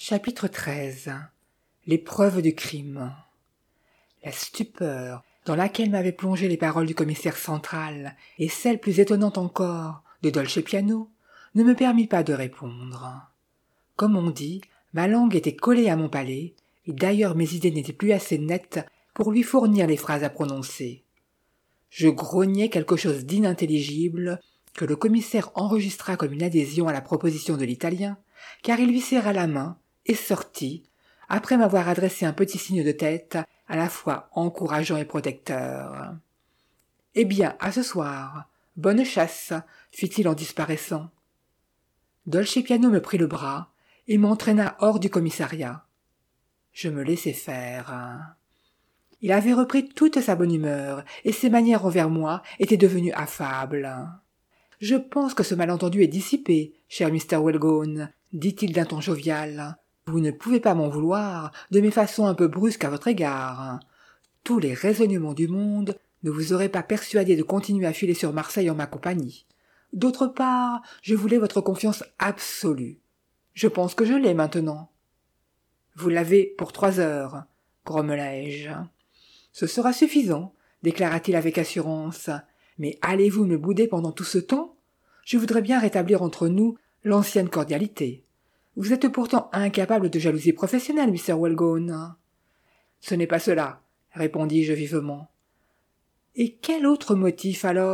Chapitre 13. Les preuves du crime. La stupeur dans laquelle m'avaient plongé les paroles du commissaire central et celle plus étonnante encore de Dolce Piano ne me permit pas de répondre. Comme on dit, ma langue était collée à mon palais, et d'ailleurs mes idées n'étaient plus assez nettes pour lui fournir les phrases à prononcer. Je grognais quelque chose d'inintelligible que le commissaire enregistra comme une adhésion à la proposition de l'italien, car il lui serra la main et sortit, après m'avoir adressé un petit signe de tête à la fois encourageant et protecteur. « Eh bien, à ce soir. Bonne chasse, fit-il en disparaissant. Dolce Piano me prit le bras et m'entraîna hors du commissariat. Je me laissai faire. Il avait repris toute sa bonne humeur, et ses manières envers moi étaient devenues affables. « Je pense que ce malentendu est dissipé, cher Mr. Wellgone, dit-il d'un ton jovial. Vous ne pouvez pas m'en vouloir de mes façons un peu brusques à votre égard. Tous les raisonnements du monde ne vous auraient pas persuadé de continuer à filer sur Marseille en ma compagnie. D'autre part, je voulais votre confiance absolue. Je pense que je l'ai maintenant. »« Vous l'avez pour 3 heures, grommelai-je. »« Ce sera suffisant, déclara-t-il avec assurance. Mais allez-vous me bouder pendant tout ce temps ? Je voudrais bien rétablir entre nous l'ancienne cordialité. Vous êtes pourtant incapable de jalousie professionnelle, Mr. Wellgone. »« Ce n'est pas cela, répondis-je vivement. »« Et quel autre motif alors ?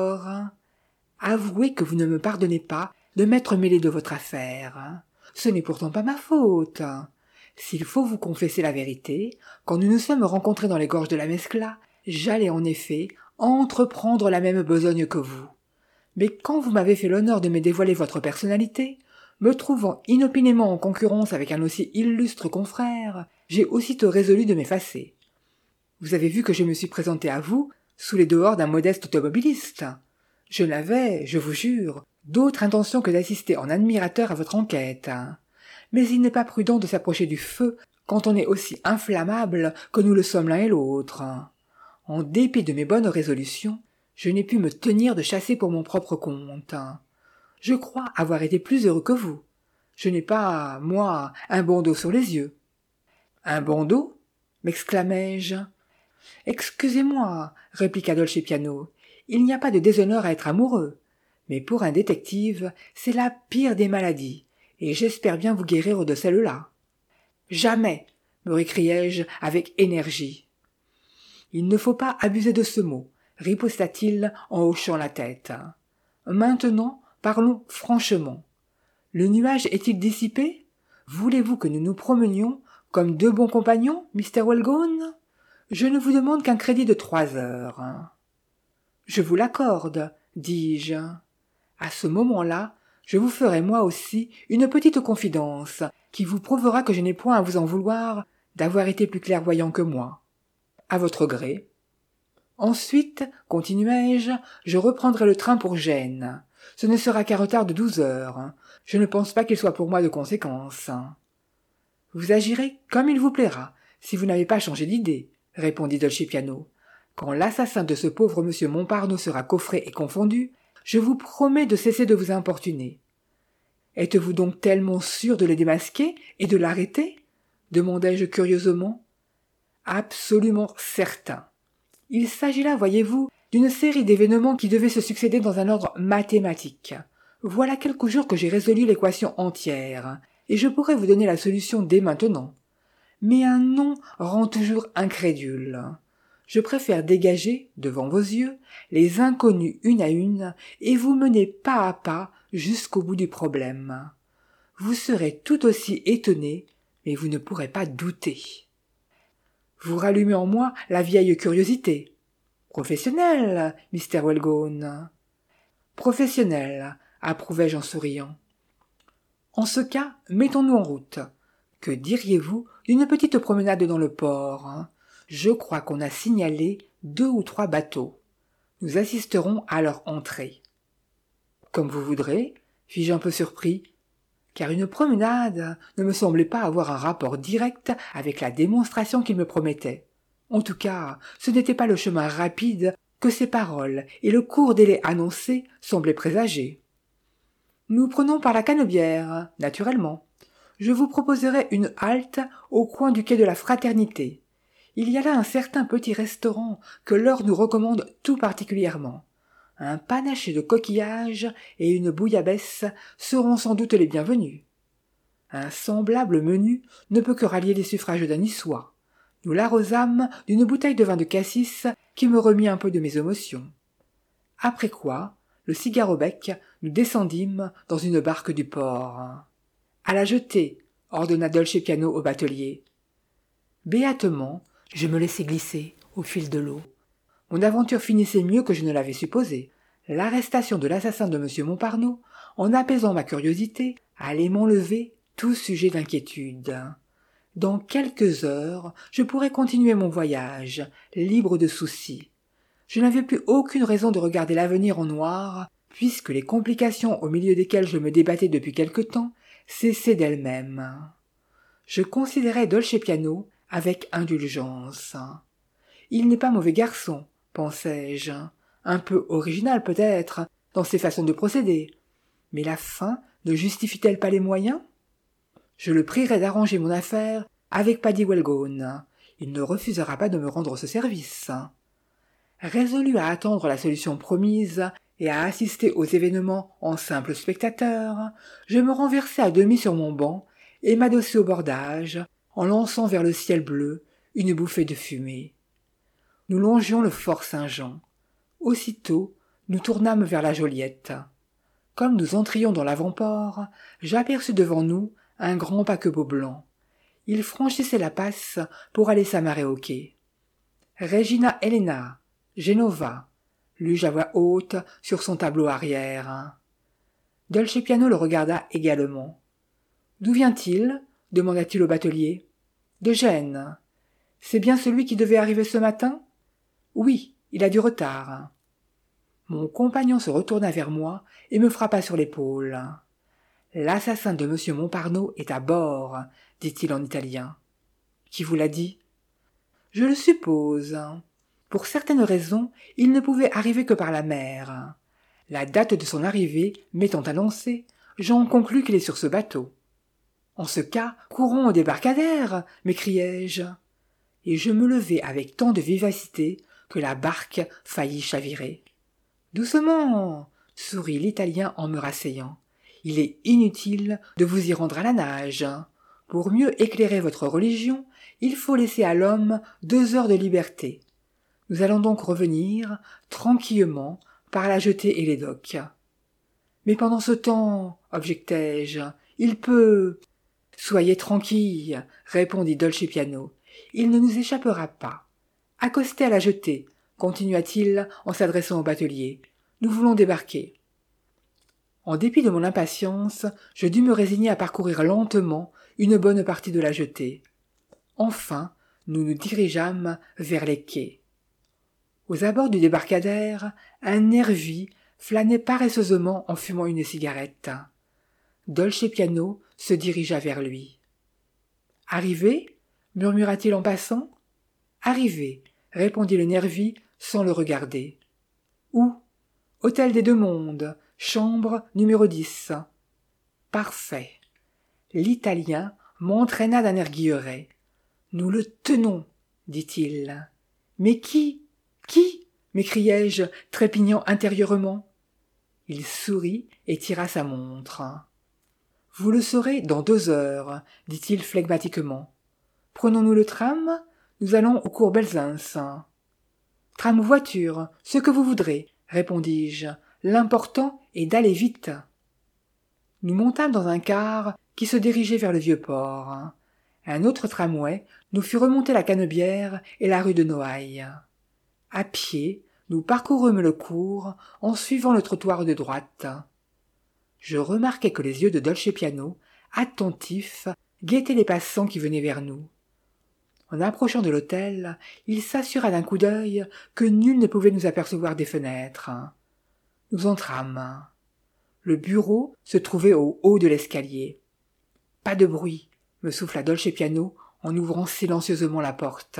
Avouez que vous ne me pardonnez pas de m'être mêlé de votre affaire. Ce n'est pourtant pas ma faute. S'il faut vous confesser la vérité, quand nous nous sommes rencontrés dans les gorges de la Mescla, j'allais en effet entreprendre la même besogne que vous. Mais quand vous m'avez fait l'honneur de me dévoiler votre personnalité, me trouvant inopinément en concurrence avec un aussi illustre confrère, j'ai aussitôt résolu de m'effacer. Vous avez vu que je me suis présenté à vous sous les dehors d'un modeste automobiliste. Je n'avais, je vous jure, d'autre intention que d'assister en admirateur à votre enquête. Mais il n'est pas prudent de s'approcher du feu quand on est aussi inflammable que nous le sommes l'un et l'autre. En dépit de mes bonnes résolutions, je n'ai pu me tenir de chasser pour mon propre compte. Je crois avoir été plus heureux que vous. Je n'ai pas, moi, un bandeau sur les yeux. »« Un bandeau » m'exclamai-je. « Excusez-moi, répliqua Dolce Piano, il n'y a pas de déshonneur à être amoureux. Mais pour un détective, c'est la pire des maladies, et j'espère bien vous guérir de celle-là. »« Jamais !» me récriai-je avec énergie. « Il ne faut pas abuser de ce mot, » riposta-t-il en hochant la tête. « Maintenant, parlons franchement. Le nuage est-il dissipé ? Voulez-vous que nous nous promenions comme 2 bons compagnons, Mr. Wellgone ? Je ne vous demande qu'un crédit de 3 heures. »« Je vous l'accorde, dis-je. À ce moment-là, je vous ferai moi aussi une petite confidence qui vous prouvera que je n'ai point à vous en vouloir d'avoir été plus clairvoyant que moi. À votre gré. Ensuite, continuai-je, je reprendrai le train pour Gênes. Ce ne sera qu'un retard de 12 heures. Je ne pense pas qu'il soit pour moi de conséquence. »« Vous agirez comme il vous plaira, si vous n'avez pas changé d'idée, » répondit Dolce Piano. « Quand l'assassin de ce pauvre monsieur Montparnasse sera coffré et confondu, je vous promets de cesser de vous importuner. »« Êtes-vous donc tellement sûr de le démasquer et de l'arrêter ?» demandai-je curieusement. « Absolument certain. Il s'agit là, voyez-vous, d'une série d'événements qui devaient se succéder dans un ordre mathématique. Voilà quelques jours que j'ai résolu l'équation entière, et je pourrais vous donner la solution dès maintenant. Mais un nom rend toujours incrédule. Je préfère dégager, devant vos yeux, les inconnues une à une, et vous mener pas à pas jusqu'au bout du problème. Vous serez tout aussi étonné, mais vous ne pourrez pas douter. Vous rallumez en moi la vieille curiosité. Professionnel, Mr. Wellgone. Professionnel, approuvai-je en souriant. En ce cas, mettons-nous en route. Que diriez-vous d'une petite promenade dans le port ? Je crois qu'on a signalé 2 ou 3 bateaux. Nous assisterons à leur entrée. Comme vous voudrez, fis-je un peu surpris, car une promenade ne me semblait pas avoir un rapport direct avec la démonstration qu'il me promettait. En tout cas, ce n'était pas le chemin rapide que ses paroles et le court délai annoncé semblaient présager. Nous prenons par la Canebière, naturellement. je vous proposerai une halte au coin du quai de la Fraternité. Il y a là un certain petit restaurant que l'heure nous recommande tout particulièrement. Un panaché de coquillages et une bouillabaisse seront sans doute les bienvenus. Un semblable menu ne peut que rallier les suffrages d'un niçois. Nous l'arrosâmes d'une bouteille de vin de cassis qui me remit un peu de mes émotions. Après quoi, le cigare au bec, nous descendîmes dans une barque du port. « À la jetée !» ordonna Dolce Piano au batelier. Béatement, je me laissai glisser au fil de l'eau. Mon aventure finissait mieux que je ne l'avais supposé. L'arrestation de l'assassin de M. Montparnaud, en apaisant ma curiosité, allait m'enlever tout sujet d'inquiétude. Dans quelques heures, je pourrais continuer mon voyage, libre de soucis. Je n'avais plus aucune raison de regarder l'avenir en noir, puisque les complications au milieu desquelles je me débattais depuis quelque temps cessaient d'elles-mêmes. Je considérais Dolce Piano avec indulgence. Il n'est pas mauvais garçon, pensai-je, un peu original peut-être dans ses façons de procéder, mais la fin ne justifie-t-elle pas les moyens? Je le prierai d'arranger mon affaire avec Paddy Wellgone. Il ne refusera pas de me rendre ce service. Résolu à attendre la solution promise et à assister aux événements en simple spectateur, je me renversai à demi sur mon banc et m'adossai au bordage, en lançant vers le ciel bleu une bouffée de fumée. Nous longions le fort Saint-Jean. Aussitôt, nous tournâmes vers la Joliette. Comme nous entrions dans l'avant-port, j'aperçus devant nous un grand paquebot blanc. Il franchissait la passe pour aller s'amarrer au quai. « Regina Elena, Genova » lus-je à voix haute sur son tableau arrière. Dolce Piano le regarda également. « D'où vient-il » demanda-t-il au batelier. « De Gênes. C'est bien celui qui devait arriver ce matin ? Oui, il a du retard. » Mon compagnon se retourna vers moi et me frappa sur l'épaule. « L'assassin de M. Montparnaud est à bord, » dit-il en italien. « Qui vous l'a dit ?»« Je le suppose. Pour certaines raisons, il ne pouvait arriver que par la mer. La date de son arrivée m'étant annoncée, j'en conclus qu'il est sur ce bateau. »« En ce cas, courons au débarcadère !» m'écriai-je. Et je me levai avec tant de vivacité que la barque faillit chavirer. « Doucement !» sourit l'Italien en me rasseyant. « Il est inutile de vous y rendre à la nage. Pour mieux éclairer votre religion, il faut laisser à l'homme 2 heures de liberté. Nous allons donc revenir, tranquillement, par la jetée et les docks. »« Mais pendant ce temps, objectai-je, il peut... » « Soyez tranquille, répondit Dolce Piano. Il ne nous échappera pas. Accostez à la jetée, continua-t-il en s'adressant au batelier. Nous voulons débarquer. En dépit de mon impatience, je dus me résigner à parcourir lentement une bonne partie de la jetée. Enfin, nous nous dirigeâmes vers les quais. Aux abords du débarcadère, un nervi flânait paresseusement en fumant une cigarette. Dolce Piano se dirigea vers lui. « Arrivé » murmura-t-il en passant. « Arrivé » répondit le nervi sans le regarder. « Où ?»« Hôtel des Deux Mondes, chambre numéro 10. »« Parfait. » L'Italien m'entraîna d'un air guilleret. « Nous le tenons, dit-il. »« Mais qui ? Qui ?» m'écriai-je, trépignant intérieurement. Il sourit et tira sa montre. « Vous le saurez dans 2 heures, dit-il flegmatiquement. Prenons-nous le tram ? Nous allons au cours Belzunce. Tram ou voiture, ce que vous voudrez, répondis-je. L'important est d'aller vite. Nous montâmes dans un car qui se dirigeait vers le Vieux-Port. Un autre tramway nous fit remonter la Canebière et la rue de Noailles. À pied, nous parcourûmes le cours en suivant le trottoir de droite. Je remarquai que les yeux de Dolce Piano, attentifs, guettaient les passants qui venaient vers nous. En approchant de l'hôtel, il s'assura d'un coup d'œil que nul ne pouvait nous apercevoir des fenêtres. Nous entrâmes. Le bureau se trouvait au haut de l'escalier. « Pas de bruit !» me souffla Dolce Piano en ouvrant silencieusement la porte.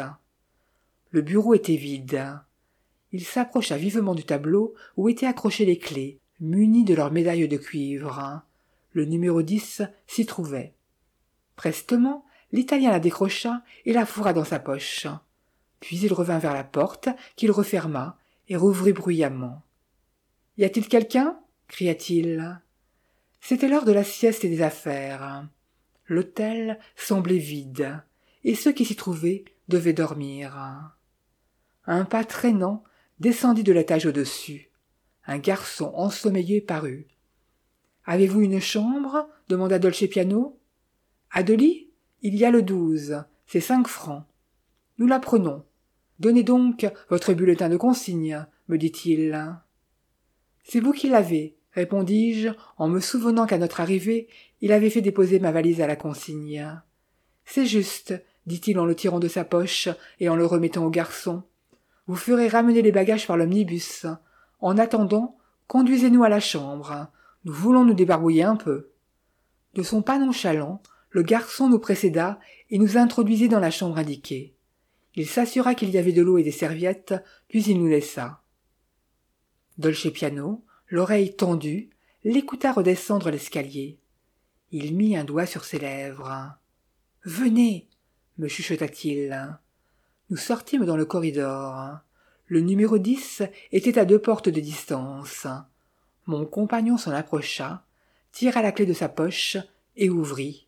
Le bureau était vide. Il s'approcha vivement du tableau où étaient accrochées les clés, munies de leurs médailles de cuivre. Le numéro 10 s'y trouvait. Prestement, l'Italien la décrocha et la fourra dans sa poche. Puis il revint vers la porte, qu'il referma et rouvrit bruyamment. « Y a-t-il quelqu'un » cria-t-il. C'était l'heure de la sieste et des affaires. L'hôtel semblait vide, et ceux qui s'y trouvaient devaient dormir. Un pas traînant descendit de l'étage au-dessus. Un garçon ensommeillé parut. « Avez-vous une chambre » demanda Dolce Piano. « À 2 lits ? Il y a le 12, c'est 5 francs. Nous la prenons. Donnez donc votre bulletin de consigne, me dit-il. C'est vous qui l'avez, répondis-je, en me souvenant qu'à notre arrivée, il avait fait déposer ma valise à la consigne. C'est juste, dit-il en le tirant de sa poche et en le remettant au garçon. Vous ferez ramener les bagages par l'omnibus. En attendant, conduisez-nous à la chambre. Nous voulons nous débarbouiller un peu. De son pas nonchalant, le garçon nous précéda et nous introduisit dans la chambre indiquée. Il s'assura qu'il y avait de l'eau et des serviettes, puis il nous laissa. Dolce Piano, l'oreille tendue, l'écouta redescendre l'escalier. Il mit un doigt sur ses lèvres. « Venez » me chuchota-t-il. Nous sortîmes dans le corridor. Le numéro 10 était à 2 portes de distance. Mon compagnon s'en approcha, tira la clé de sa poche et ouvrit.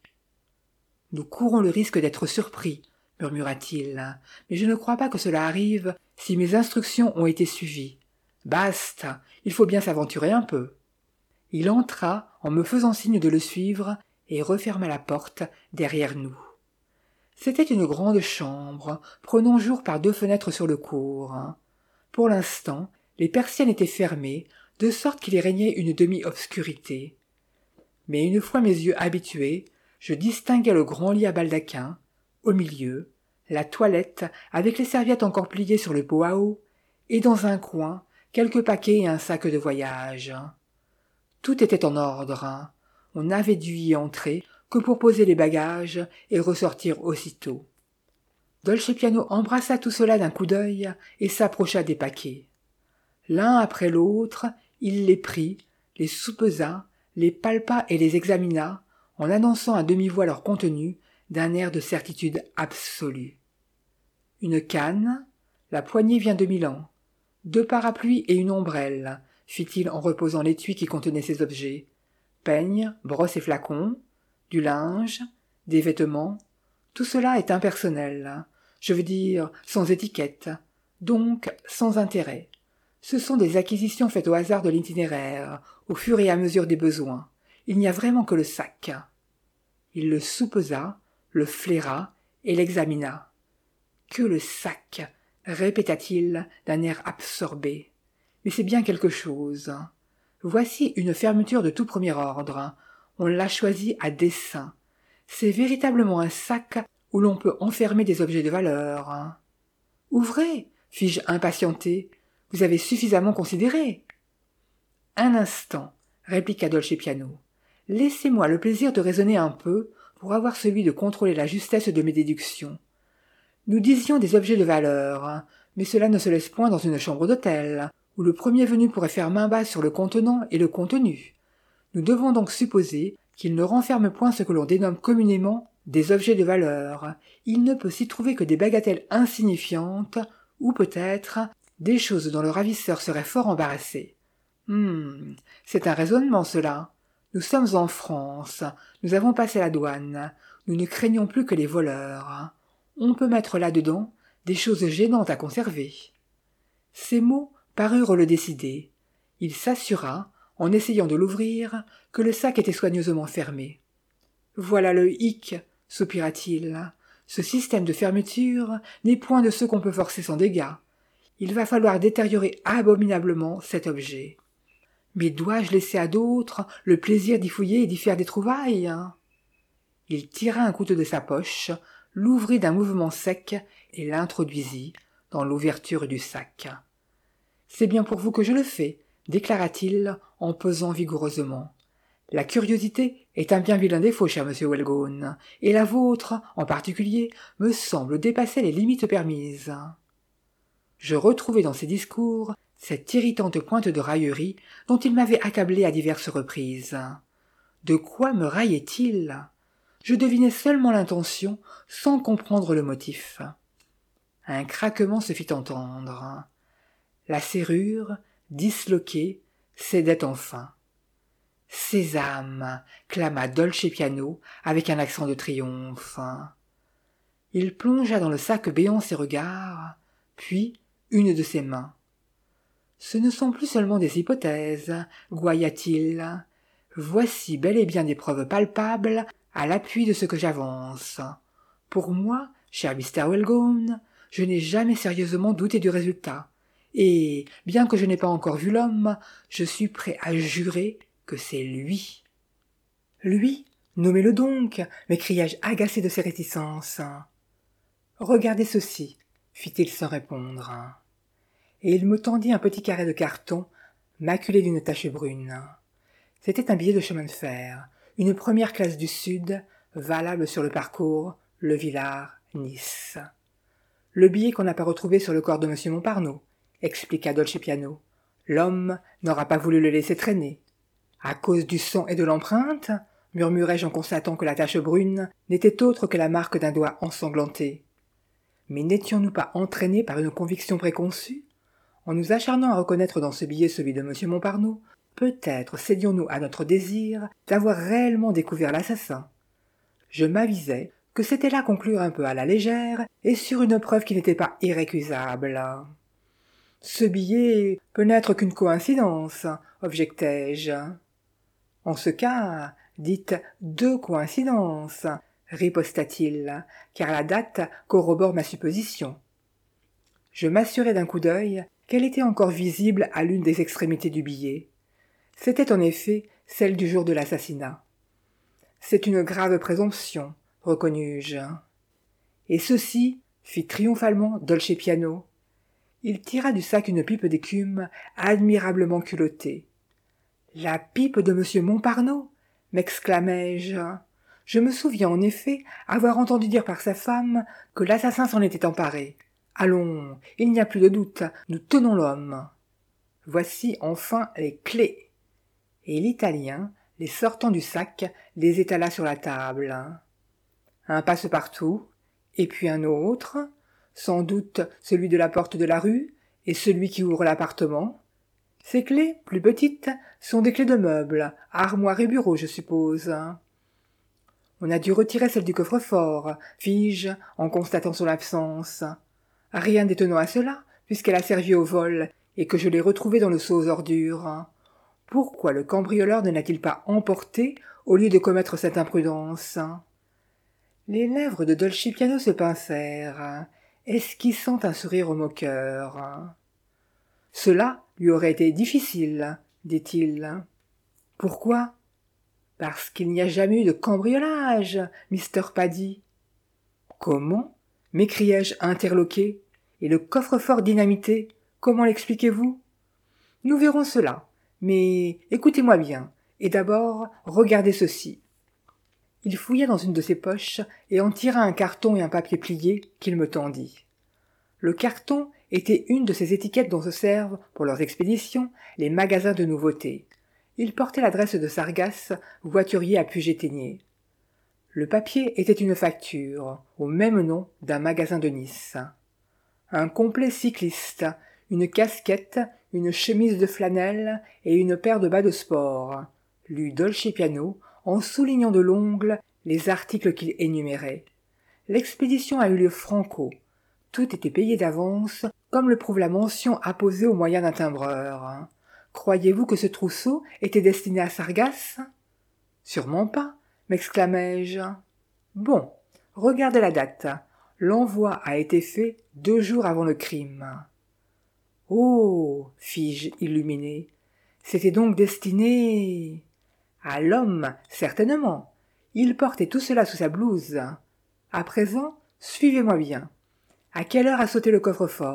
« Nous courons le risque d'être surpris, » murmura-t-il, « mais je ne crois pas que cela arrive si mes instructions ont été suivies. Basta, il faut bien s'aventurer un peu. » Il entra en me faisant signe de le suivre et referma la porte derrière nous. C'était une grande chambre, prenant jour par 2 fenêtres sur le cour. Pour l'instant, les persiennes étaient fermées, de sorte qu'il y régnait une demi-obscurité. Mais une fois mes yeux habitués, je distinguai le grand lit à baldaquin, au milieu, la toilette avec les serviettes encore pliées sur le pot à eau, et dans un coin, quelques paquets et un sac de voyage. Tout était en ordre. On n'avait dû y entrer que pour poser les bagages et ressortir aussitôt. Dolce Piano embrassa tout cela d'un coup d'œil et s'approcha des paquets. L'un après l'autre, il les prit, les soupesa, les palpa et les examina, en annonçant à demi-voix leur contenu d'un air de certitude absolue. Une canne, la poignée vient de Milan. 2 parapluies et une ombrelle, fit-il en reposant l'étui qui contenait ces objets. Peigne, brosse et flacons, du linge, des vêtements, tout cela est impersonnel, je veux dire sans étiquette, donc sans intérêt. Ce sont des acquisitions faites au hasard de l'itinéraire, au fur et à mesure des besoins. Il n'y a vraiment que le sac. Il le soupesa, le flaira et l'examina. « Que le sac !» répéta-t-il d'un air absorbé. « Mais c'est bien quelque chose. Voici une fermeture de tout premier ordre. On l'a choisie à dessein. C'est véritablement un sac où l'on peut enfermer des objets de valeur. »« Ouvrez !» fis-je impatienté. « Vous avez suffisamment considéré. » « Un instant, » répliqua Dolce Piano. « Laissez-moi le plaisir de raisonner un peu pour avoir celui de contrôler la justesse de mes déductions. Nous disions des objets de valeur, mais cela ne se laisse point dans une chambre d'hôtel, où le premier venu pourrait faire main basse sur le contenant et le contenu. Nous devons donc supposer qu'il ne renferme point ce que l'on dénomme communément des objets de valeur. Il ne peut s'y trouver que des bagatelles insignifiantes, ou peut-être des choses dont le ravisseur serait fort embarrassé. C'est un raisonnement cela. Nous sommes en France, nous avons passé la douane, nous ne craignons plus que les voleurs. On peut mettre là-dedans des choses gênantes à conserver. » Ces mots parurent le décider. Il s'assura, en essayant de l'ouvrir, que le sac était soigneusement fermé. « Voilà le hic, » soupira-t-il. « Ce système de fermeture n'est point de ceux qu'on peut forcer sans dégâts. Il va falloir détériorer abominablement cet objet. Mais dois-je laisser à d'autres le plaisir d'y fouiller et d'y faire des trouvailles ?» Il tira un couteau de sa poche, l'ouvrit d'un mouvement sec et l'introduisit dans l'ouverture du sac. « C'est bien pour vous que je le fais, » déclara-t-il en pesant vigoureusement. « La curiosité est un bien vilain défaut, cher monsieur Wellgone, et la vôtre, en particulier, me semble dépasser les limites permises. » Je retrouvai dans ses discours cette irritante pointe de raillerie dont il m'avait accablé à diverses reprises. De quoi me raillait-il ? Je devinais seulement l'intention, sans comprendre le motif. Un craquement se fit entendre. La serrure, disloquée, cédait enfin. « Sésame !» clama Dolce Piano avec un accent de triomphe. Il plongea dans le sac béant ses regards, puis une de ses mains. « Ce ne sont plus seulement des hypothèses, gouailla-t-il. Voici bel et bien des preuves palpables à l'appui de ce que j'avance. Pour moi, cher Mr. Wellgone, je n'ai jamais sérieusement douté du résultat, et, bien que je n'ai pas encore vu l'homme, je suis prêt à jurer que c'est lui. »« Lui ? Nommez-le donc !» m'écriai-je agacé de ses réticences. « Regardez ceci, » fit-il sans répondre. Et il me tendit un petit carré de carton, maculé d'une tache brune. C'était un billet de chemin de fer, une première classe du Sud, valable sur le parcours Le Villard-Nice. Le billet qu'on n'a pas retrouvé sur le corps de M. Montparnault, expliqua Dolce Piano. L'homme n'aura pas voulu le laisser traîner. À cause du sang et de l'empreinte, murmurai-je en constatant que la tache brune n'était autre que la marque d'un doigt ensanglanté. Mais n'étions-nous pas entraînés par une conviction préconçue? En nous acharnant à reconnaître dans ce billet celui de M. Montparnault, peut-être cédions-nous à notre désir d'avoir réellement découvert l'assassin. Je m'avisais que c'était là conclure un peu à la légère et sur une preuve qui n'était pas irrécusable. « Ce billet peut n'être qu'une coïncidence, objectai-je. »« En ce cas, dites 2 coïncidences, riposta-t-il, car la date corrobore ma supposition. » Je m'assurai d'un coup d'œil qu'elle était encore visible à l'une des extrémités du billet. C'était en effet celle du jour de l'assassinat. « C'est une grave présomption, reconnus-je. »« Et ceci, » fit triomphalement Dolce Piano. Il tira du sac une pipe d'écume admirablement culottée. « La pipe de M. Montparnault !» m'exclamai-je. Je me souviens en effet avoir entendu dire par sa femme que l'assassin s'en était emparé. Allons, il n'y a plus de doute, nous tenons l'homme. Voici enfin les clés. Et l'Italien, les sortant du sac, les étala sur la table. Un passe-partout, et puis un autre, sans doute celui de la porte de la rue, et celui qui ouvre l'appartement. Ces clés, plus petites, sont des clés de meubles, armoires et bureaux, je suppose. On a dû retirer celle du coffre-fort, fis-je, en constatant son absence. Rien d'étonnant à cela, puisqu'elle a servi au vol, et que je l'ai retrouvée dans le seau aux ordures. Pourquoi le cambrioleur ne l'a-t-il pas emportée au lieu de commettre cette imprudence? Les lèvres de Dolce Piano se pincèrent, esquissant un sourire moqueur. « Cela lui aurait été difficile, dit-il. »« Pourquoi ? » ?»« Parce qu'il n'y a jamais eu de cambriolage, Mr. Paddy. »« Comment ?» m'écriai-je interloqué. « Et le coffre-fort dynamité, comment l'expliquez-vous ? » ?»« Nous verrons cela, mais écoutez-moi bien, et d'abord regardez ceci. » Il fouilla dans une de ses poches et en tira un carton et un papier plié qu'il me tendit. Le carton était une de ces étiquettes dont se servent, pour leurs expéditions, les magasins de nouveautés. Il portait l'adresse de Sargasses, voiturier à Puget-Théniers. Le papier était une facture, au même nom d'un magasin de Nice. Un complet cycliste, une casquette, une chemise de flanelle et une paire de bas de sport, lut Dolce Piano, en soulignant de l'ongle les articles qu'il énumérait. L'expédition a eu lieu franco. Tout était payé d'avance, comme le prouve la mention apposée au moyen d'un timbreur. Croyez-vous que ce trousseau était destiné à Sargasses ? Sûrement pas, m'exclamai-je. Bon, regardez la date. L'envoi a été fait 2 jours avant le crime. Oh, fis-je illuminé, c'était donc destiné à l'homme, certainement. Il portait tout cela sous sa blouse. À présent, suivez-moi bien. À quelle heure a sauté le coffre-fort ?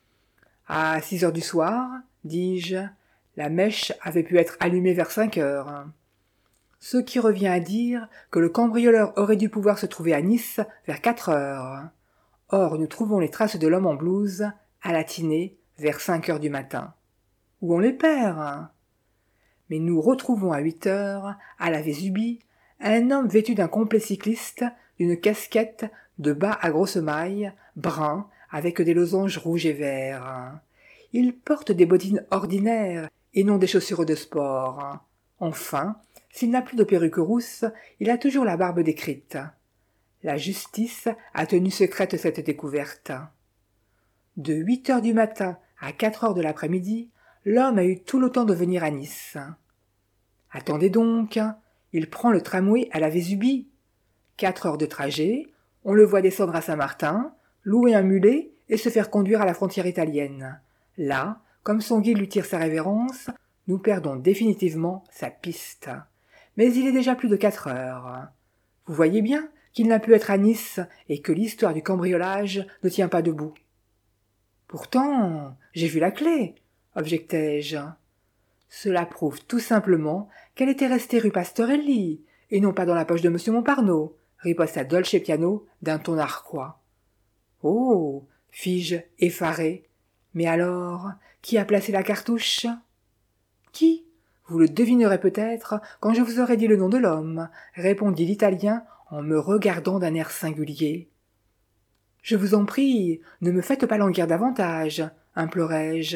À 6 heures du soir, dis-je. La mèche avait pu être allumée vers 5 heures. Ce qui revient à dire que le cambrioleur aurait dû pouvoir se trouver à Nice vers 4 heures. Or, nous trouvons les traces de l'homme en blouse à la Tinée vers 5 heures du matin. Où on les perd ? Mais nous retrouvons à 8 heures, à la Vésubie, Un homme vêtu d'un complet cycliste, d'une casquette, de bas à grosses mailles, brun, avec des losanges rouges et verts. Il porte des bottines ordinaires et non des chaussures de sport. Enfin, s'il n'a plus de perruque rousse, il a toujours la barbe décrite. La justice a tenu secrète cette découverte. De 8 heures du matin à 4 heures de l'après-midi, l'homme a eu tout le temps de venir à Nice. Attendez donc, il prend le tramway à la Vésubie. 4 heures de trajet, on le voit descendre à Saint-Martin, louer un mulet et se faire conduire à la frontière italienne. Là, comme son guide lui tire sa révérence, nous perdons définitivement sa piste. Mais il est déjà plus de 4 heures. Vous voyez bien qu'il n'a pu être à Nice et que l'histoire du cambriolage ne tient pas debout. Pourtant, j'ai vu la clé, objectai-je. Cela prouve tout simplement qu'elle était restée rue Pastorelli, et non pas dans la poche de monsieur Montparnaud, riposta Dolce Piano d'un ton narquois. Oh, fis-je, effaré. Mais alors, qui a placé la cartouche? Qui? Vous le devinerez peut-être quand je vous aurai dit le nom de l'homme, répondit l'Italien en me regardant d'un air singulier. Je vous en prie, ne me faites pas languir davantage, implorai-je.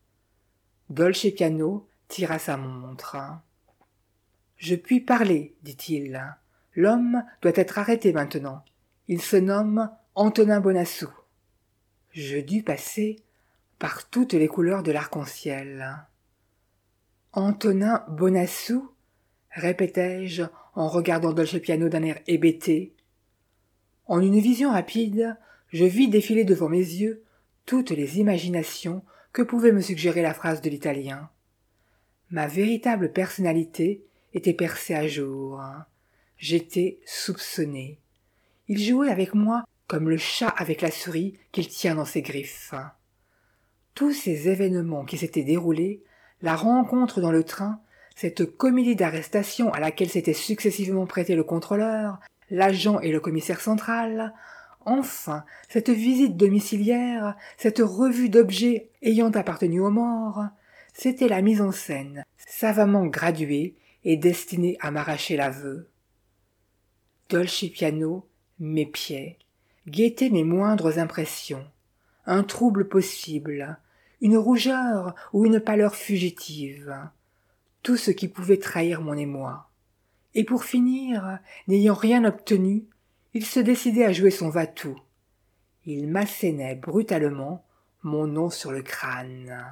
Dolce Piano tira sa montre. Je puis parler, dit-il. L'homme doit être arrêté maintenant. Il se nomme Antonin Bonassou. Je dus passer par toutes les couleurs de l'arc-en-ciel. Antonin Bonassou, répétai-je en regardant Dolce Piano d'un air hébété. En une vision rapide, je vis défiler devant mes yeux toutes les imaginations que pouvait me suggérer la phrase de l'Italien. Ma véritable personnalité était percée à jour. J'étais soupçonné. Il jouait avec moi comme le chat avec la souris qu'il tient dans ses griffes. Tous ces événements qui s'étaient déroulés, la rencontre dans le train, cette comédie d'arrestation à laquelle s'étaient successivement prêtés le contrôleur, l'agent et le commissaire central, enfin cette visite domiciliaire, cette revue d'objets ayant appartenu aux morts, c'était la mise en scène, savamment graduée et destinée à m'arracher l'aveu. Dolce Piano m'épiait, guettait mes moindres impressions, un trouble possible, une rougeur ou une pâleur fugitive, tout ce qui pouvait trahir mon émoi. Et pour finir, n'ayant rien obtenu, il se décidait à jouer son va-tout. Il m'assénait brutalement mon nom sur le crâne.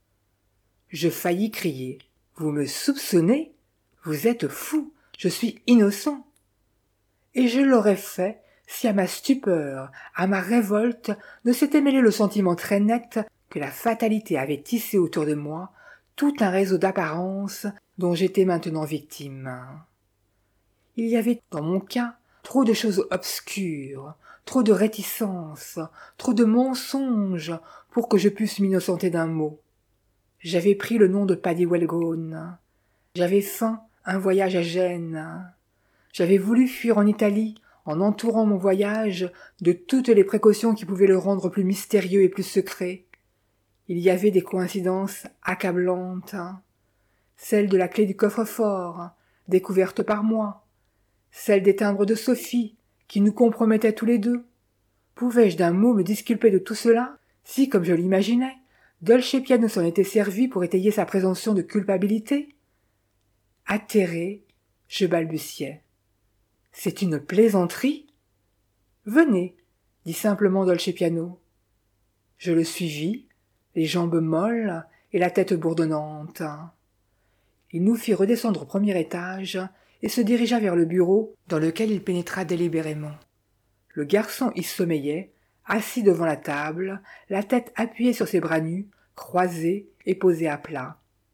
Je faillis crier. « Vous me soupçonnez? Vous êtes fou, je suis innocent. » Et je l'aurais fait si à ma stupeur, à ma révolte, ne s'était mêlé le sentiment très net que la fatalité avait tissé autour de moi tout un réseau d'apparences dont j'étais maintenant victime. Il y avait dans mon cas trop de choses obscures, trop de réticences, trop de mensonges pour que je pusse m'innocenter d'un mot. J'avais pris le nom de Paddy Wellgone. J'avais feint un voyage à Gênes. J'avais voulu fuir en Italie en entourant mon voyage de toutes les précautions qui pouvaient le rendre plus mystérieux et plus secret. Il y avait des coïncidences accablantes. Celle de la clé du coffre-fort, découverte par moi. Celle des timbres de Sophie, qui nous compromettaient tous les deux. Pouvais-je d'un mot me disculper de tout cela, si, comme je l'imaginais, Dolce Piano s'en était servi pour étayer sa présomption de culpabilité? Atterré, je balbutiai. « C'est une plaisanterie ?»« Venez, » dit simplement Dolce Piano. Je le suivis, les jambes molles et la tête bourdonnante. Il nous fit redescendre au premier étage et se dirigea vers le bureau dans lequel il pénétra délibérément. Le garçon y sommeillait, assis devant la table, la tête appuyée sur ses bras nus, croisés et posés à plat.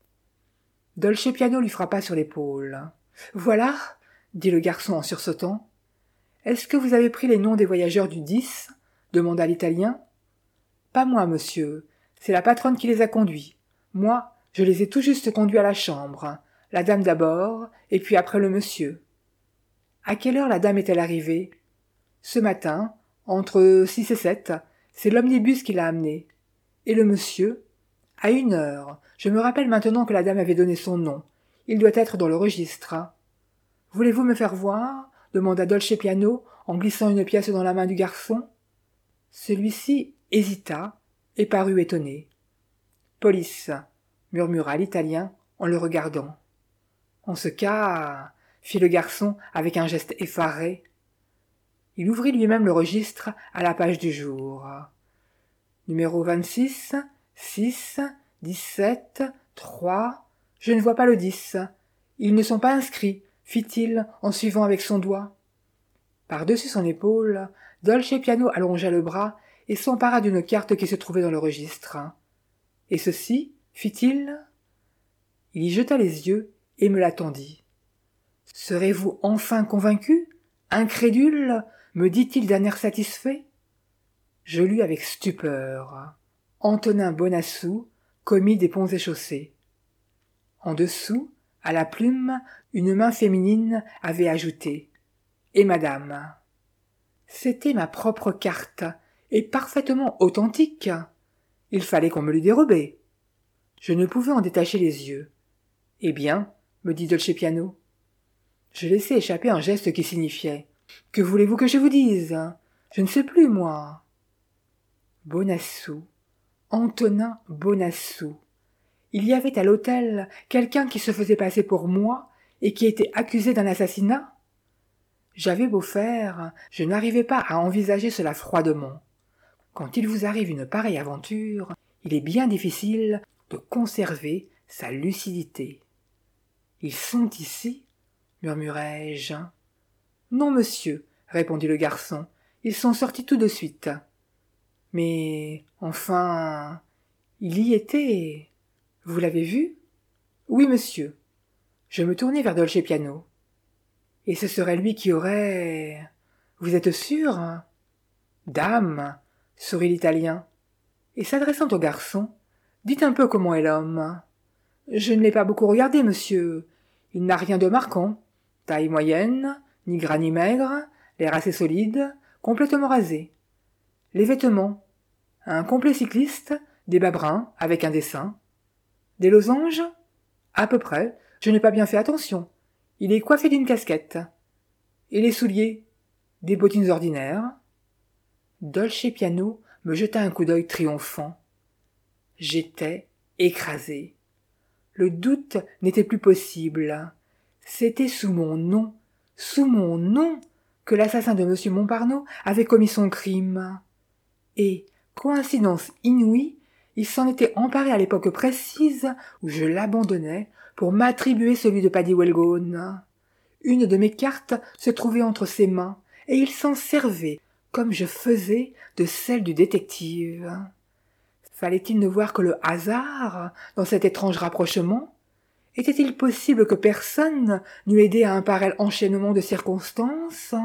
Dolce Piano lui frappa sur l'épaule. « Voilà !» dit le garçon en sursautant. « Est-ce que vous avez pris les noms des voyageurs du 10 ?» demanda l'Italien. « Pas moi, monsieur. C'est la patronne qui les a conduits. Moi, je les ai tout juste conduits à la chambre. La dame d'abord, et puis après le monsieur. » « À quelle heure la dame est-elle arrivée ?»« Ce matin, entre 6 et 7. C'est l'omnibus qui l'a amenée. »« Et le monsieur ?»« À 1 heure. Je me rappelle maintenant que la dame avait donné son nom. Il doit être dans le registre. » « Voulez-vous me faire voir demanda Dolce Piano en glissant une pièce dans la main du garçon. Celui-ci hésita et parut étonné. « Police » murmura l'Italien en le regardant. « En ce cas, » fit le garçon avec un geste effaré. Il ouvrit lui-même le registre à la page du jour. Numéro 26, 6, 17, 3. Je ne vois pas le 10. Ils ne sont pas inscrits, fit-il en suivant avec son doigt. Par-dessus son épaule, Dolce Piano allongea le bras et s'empara d'une carte qui se trouvait dans le registre. « Et ceci » fit-il. Il y jeta les yeux et me la tendit. « Serez-vous enfin convaincu, incrédule » me dit-il d'un air satisfait. Je lus avec stupeur. Antonin Bonassou, commis des Ponts et Chaussées. En dessous, à la plume, une main féminine avait ajouté « Et madame ». C'était ma propre carte, et parfaitement authentique. Il fallait qu'on me l'eût dérobée. Je ne pouvais en détacher les yeux. « Eh bien, » me dit Dolce Piano. Je laissai échapper un geste qui signifiait « Que voulez-vous que je vous dise ? Je ne sais plus, moi. » Bonassou, Antonin Bonassou. Il y avait à l'hôtel quelqu'un qui se faisait passer pour moi et qui était accusé d'un assassinat. J'avais beau faire, je n'arrivais pas à envisager cela froidement. Quand il vous arrive une pareille aventure, il est bien difficile de conserver sa lucidité. « Ils sont ici » murmurai-je. « Non, monsieur, » répondit le garçon, « ils sont sortis tout de suite. »« Mais, enfin, il y était. Vous l'avez vu ?»« Oui, monsieur. » Je me tournai vers Dolce Piano. « Et ce serait lui qui aurait... Vous êtes sûr ?»« Dame, » sourit l'Italien. Et s'adressant au garçon, « Dites un peu comment est l'homme. »« Je ne l'ai pas beaucoup regardé, monsieur. Il n'a rien de marquant. Taille moyenne, ni gras ni maigre, l'air assez solide, complètement rasé. Les vêtements, un complet cycliste, des bas bruns avec un dessin. Des losanges? À peu près, je n'ai pas bien fait attention. Il est coiffé d'une casquette. Et les souliers? Des bottines ordinaires. » Dolce Piano me jeta un coup d'œil triomphant. J'étais écrasé. Le doute n'était plus possible. C'était sous mon nom, que l'assassin de M. Montparnaud avait commis son crime. Et, coïncidence inouïe, il s'en était emparé à l'époque précise où je l'abandonnais pour m'attribuer celui de Paddy Wellgone. Une de mes cartes se trouvait entre ses mains, et il s'en servait, comme je faisais de celle du détective. Fallait-il ne voir que le hasard dans cet étrange rapprochement? Était-il possible que personne n'eût aidé à un pareil enchaînement de circonstances?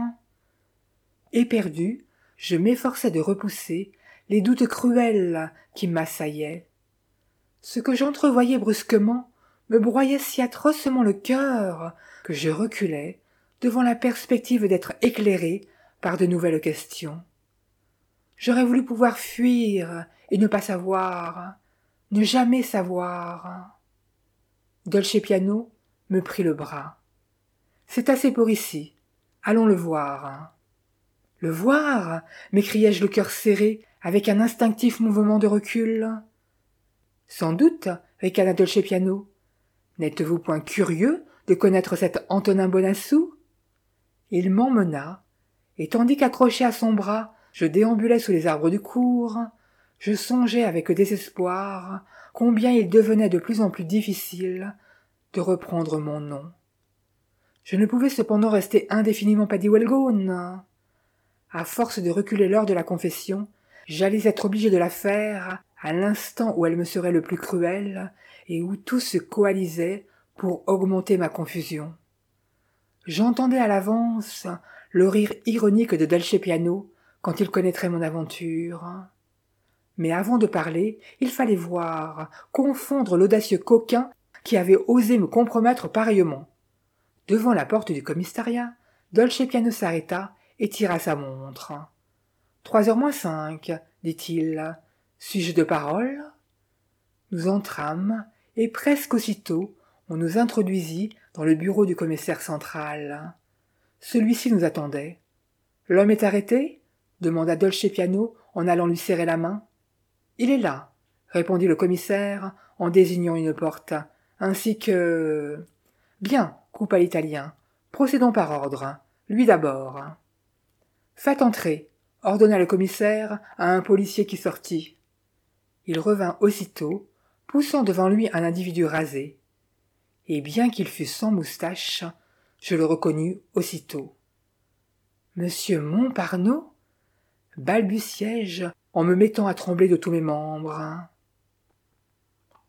Éperdu, je m'efforçais de repousser les doutes cruels qui m'assaillaient. Ce que j'entrevoyais brusquement me broyait si atrocement le cœur que je reculais devant la perspective d'être éclairé par de nouvelles questions. J'aurais voulu pouvoir fuir et ne pas savoir, ne jamais savoir. Dolce Piano me prit le bras. « C'est assez pour ici. Allons le voir. » « Le voir » m'écriai-je le cœur serré, avec un instinctif mouvement de recul. « Sans doute, » ricana Dolce Piano. « N'êtes-vous point curieux de connaître cet Antonin Bonassou ?» Il m'emmena, et tandis qu'accroché à son bras, je déambulais sous les arbres du cours, je songeais avec désespoir combien il devenait de plus en plus difficile de reprendre mon nom. Je ne pouvais cependant rester indéfiniment Paddy Wellgone. À force de reculer l'heure de la confession, j'allais être obligé de la faire à l'instant où elle me serait le plus cruelle et où tout se coalisait pour augmenter ma confusion. J'entendais à l'avance le rire ironique de Dolce Piano quand il connaîtrait mon aventure. Mais avant de parler, il fallait voir, confondre l'audacieux coquin qui avait osé me compromettre pareillement. Devant la porte du commissariat, Dolce Piano s'arrêta et tira sa montre. « 3h moins 5, dit-il. Suis-je de parole ? » Nous entrâmes, et presque aussitôt, On nous introduisit dans le bureau du commissaire central. Celui-ci nous attendait. « L'homme est arrêté » demanda Dolce Piano en allant lui serrer la main. « Il est là » répondit le commissaire en désignant une porte, ainsi que... « Bien » coupa l'Italien. « Procédons par ordre. Lui d'abord. »« Faites entrer » ordonna le commissaire à un policier qui sortit. Il revint aussitôt, poussant devant lui un individu rasé. Et bien qu'il fût sans moustache, je le reconnus aussitôt. « Monsieur Montparnaud » balbutiai-je en me mettant à trembler de tous mes membres.